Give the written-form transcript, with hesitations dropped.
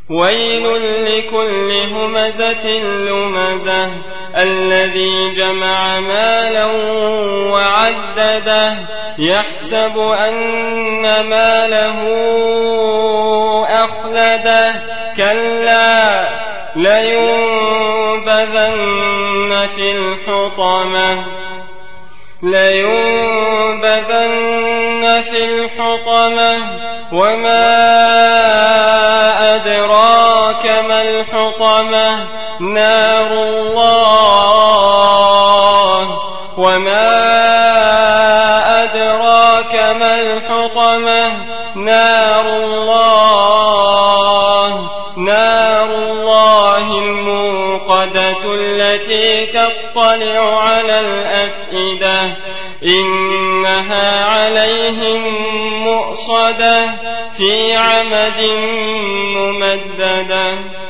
ويل لكل همزة لمزة الذي جمع مالا وعدده يحسب أن ماله أخلده كلا لينبذن في الحطمة وما أدراك ما الحطمة نار الله وما أدراك ما الحطمة نار الله الموقدة التي تطلع على الأفئدة إنها عليهم مؤصدة في عمد ممددة.